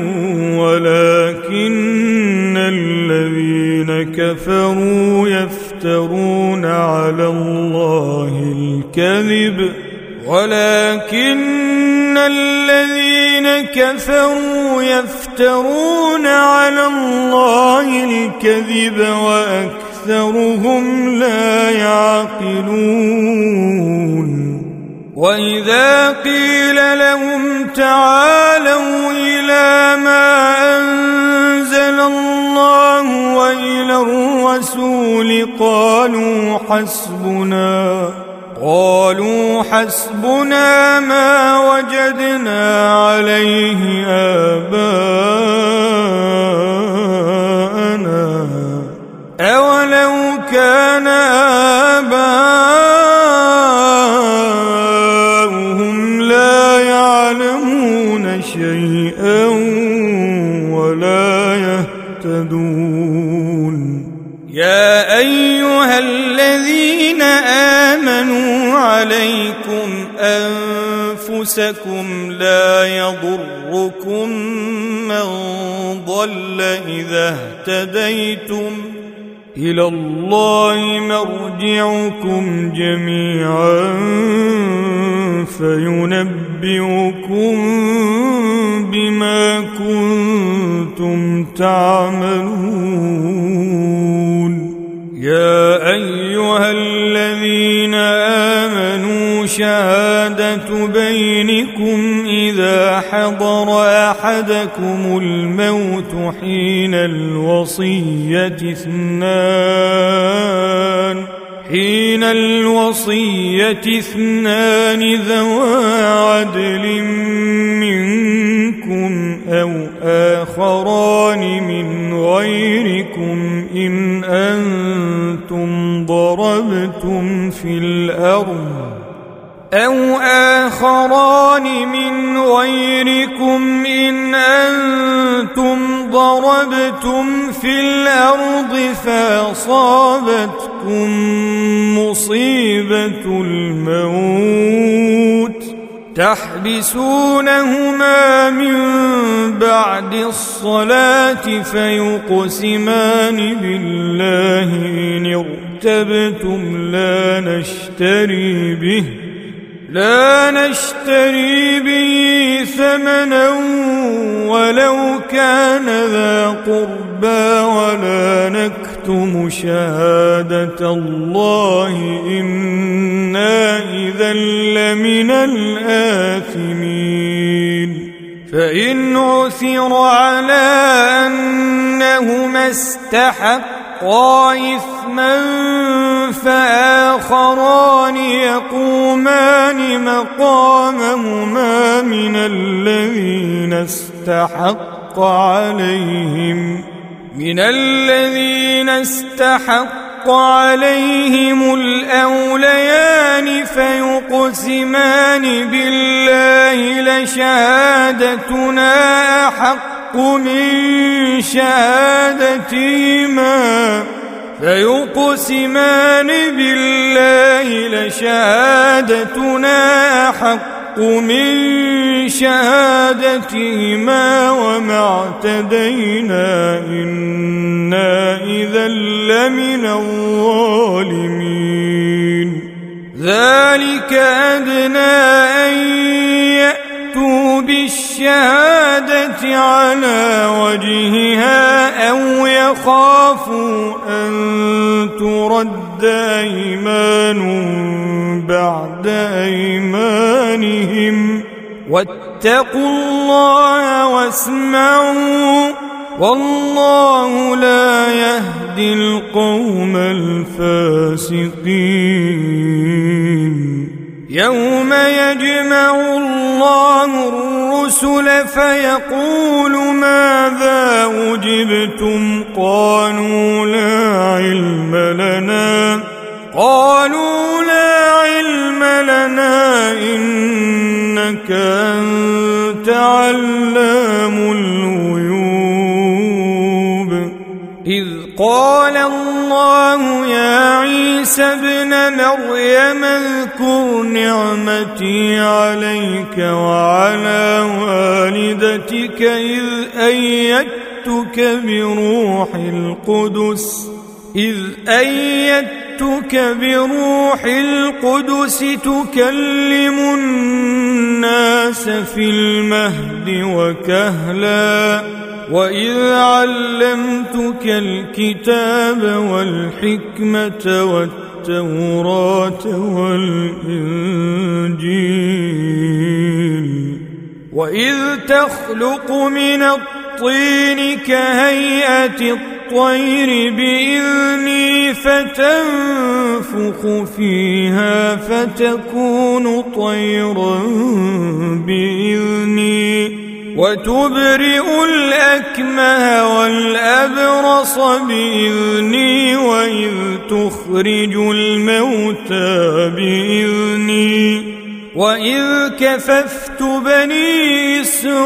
ولكن الذين كفروا يفترون على الله الكذب ولكن الذين كفروا يفترون على الله الكذب وأكثرهم لا يعقلون. وإذا قيل لهم تعالوا إلى ما أنزل الله وإلى الرسول قالوا حسبنا قالوا حسبنا ما وجدنا عليه آباءنا أولو كان آباؤهم لا يعلمون شيئا ولا يهتدون. يا أيها الذين آمنوا عليكم أنفسكم لا يضركم من ضل إذا اهتديتم إلى الله مرجعكم جميعا فينبئكم بما كنتم تعملون. يا أيها الذين آمنوا شهادة بينكم إذا حضر أحدكم الموت حين الوصية اثنان حين الوصية اثنان ذوى عدل منكم أو آخران من غيركم إن أنتم ضربتم في الأرض أو آخران من غيركم إن أنتم ضربتم في الأرض فأصابتكم مصيبة الموت تحبسونهما من بعد الصلاة فيقسمان بالله إن ارتبتم لا نشتري به لا نشتري به ثمنا ولو كان ذا قربى ولا نكتم شهادة الله إنا إذا لمن الآثمين فإن عثر على أنهما استحقا إثما فآخران يقومان مقامهما من الذين استحق عليهم من الذين استحق عليهم الأوليان فيقسمان بالله لشهادتنا أحق من شهادتهما فيقسمان بالله لشهادتنا أحق من شهادتهما وما اعتدينا إنا إذا لمن الظالمين ذلك أدنى أن يأتوا بالشهادة على وجهها أو يخافوا أن ترد أيمان بعد أيمانهم واتقوا الله واسمعوا والله لا يهدي القوم الفاسقين يوم يجمع الله الرسل فيقول ماذا أجبتم قالوا لا علم لنا قالوا لا علم لنا إنك أنت علام الغيوب إذ قال الله يا عيسى ابن مريم اذكر نعمتي عليك وعلى والدتك إذ أيدتك بروح القدس إذ أيدتك بروح القدس تكلم الناس في المهد وكهلا وإذ علمتك الكتاب والحكمة والتوراة والإنجيل وإذ تخلق من الطين كهيئة الطير بإذني فتنفخ فيها فتكون طيرا بإذني وتبرئ الأكمه والأبرص بإذني وإذ تخرج الموتى بإذني وإذ كففت بني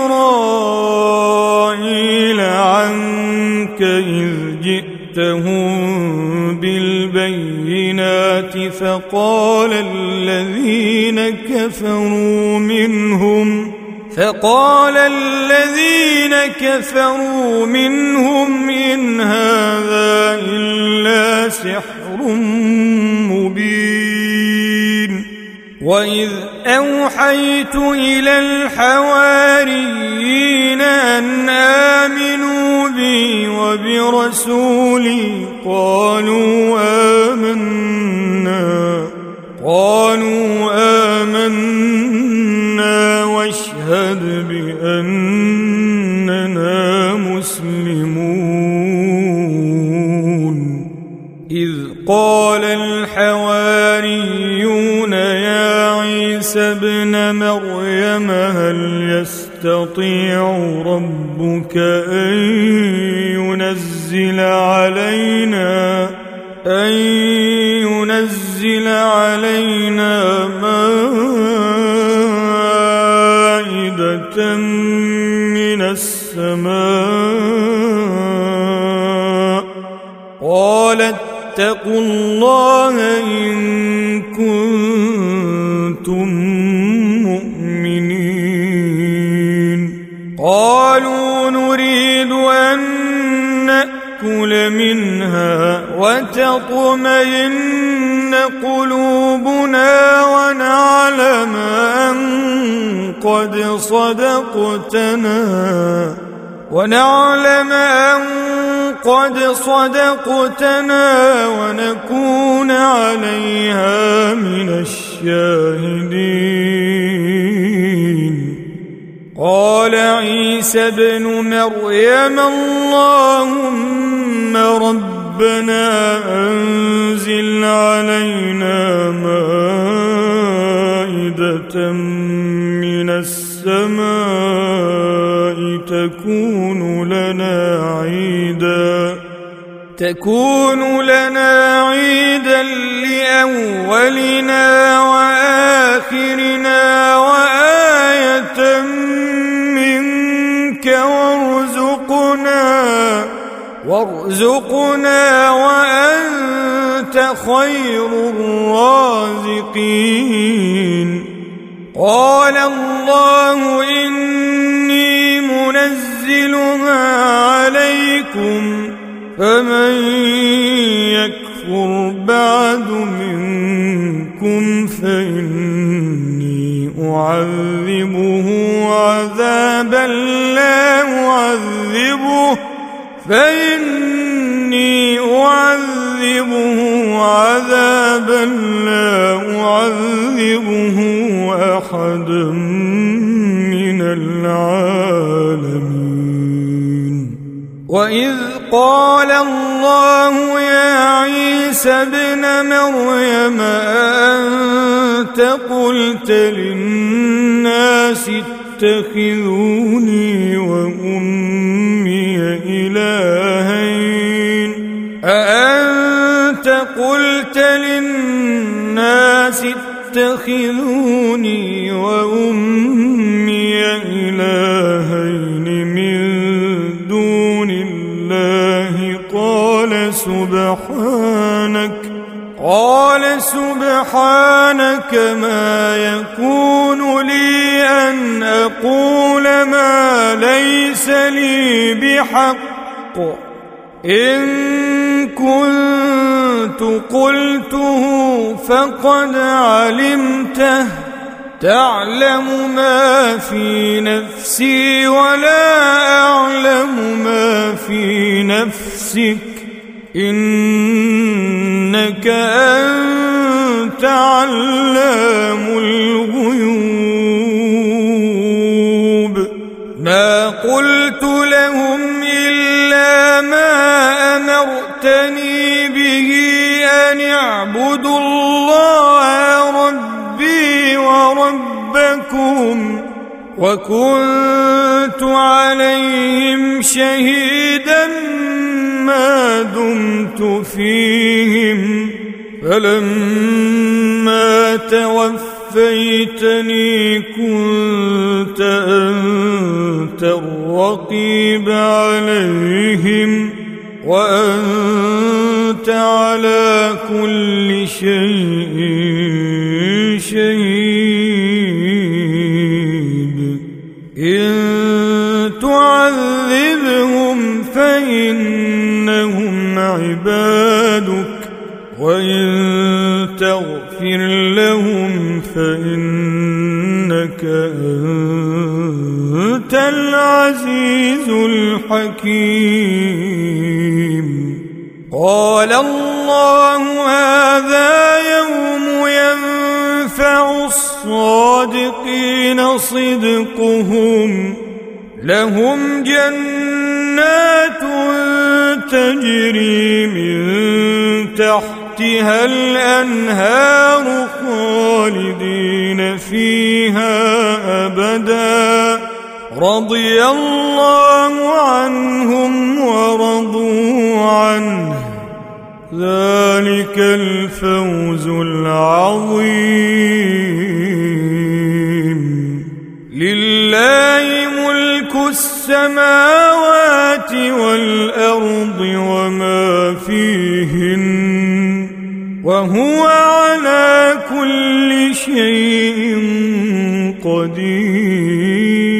إسرائيل عنك إذ جئتهم بالبينات فقال الذين كفروا منهم فقال الذين كفروا منهم إن هذا إلا سحر مبين وإذ أوحيت إلى الحواريين أن آمنوا بي وبرسولي قالوا آمنا قالوا آمنا واشهد بأننا مسلمون إذ قال الحواريون يا عيسى ابن مريم هل يستطيع ربك أن ينزل علينا أن ينزل علينا مائدة من السماء قال اتقوا الله إن كنتم مؤمنين قالوا نريد أن نأكل منها وتطمئن قلوبنا ونعلم قد صدقتنا ونعلم أن قد صدقتنا ونكون عليها من الشاهدين. قال عيسى ابن مريم اللهم ربنا أنزل علينا مائدة من السماء تكون لنا عيدا تكون لنا عيدا لأولنا وآخرنا وآية منك وارزقنا وارزقنا وأنت خير الرازقين. قال الله إني منزلها عليكم فمن يكفر بعد منكم فإني أعذبه عذابا لا أعذبه فإني أعذبه عذابا لا أعذبه أحدا من العالمين. وإذ قال الله يا عيسى ابن مريم أأنت قلت للناس اتخذوني وأمي إلهين أأنت قلت للناس اتخذوني وأمي إلهين من دون الله قال سبحانك قال سبحانك ما يكون لي أن أقول ما ليس لي بحق إن كنت قلته فقد علمته تعلم ما في نفسي ولا أعلم ما في نفسك إنك أنت علام الغيوب. ما قلت لهم إلا ما أمرتني به أن اعبدوا الله ربي وربكم وكنت عليهم شهيدا ما دمت فيهم فلما توفيتني كنت أنت الرقيب عليهم وأنت على كل شيء شهيد. إن تعذبهم فإنهم عبادك وإن تغفر لهم فإنك أنت العزيز الحكيم. قال الله هذا يوم ينفع الصادقين صدقهم لهم جنات تجري من تحتها الأنهار خالدين فيها أبدا رضي الله عنهم ورضوا عنه ذلك الفوز العظيم. لله ملك السماوات والأرض وما فيهن وهو على كل شيء قدير.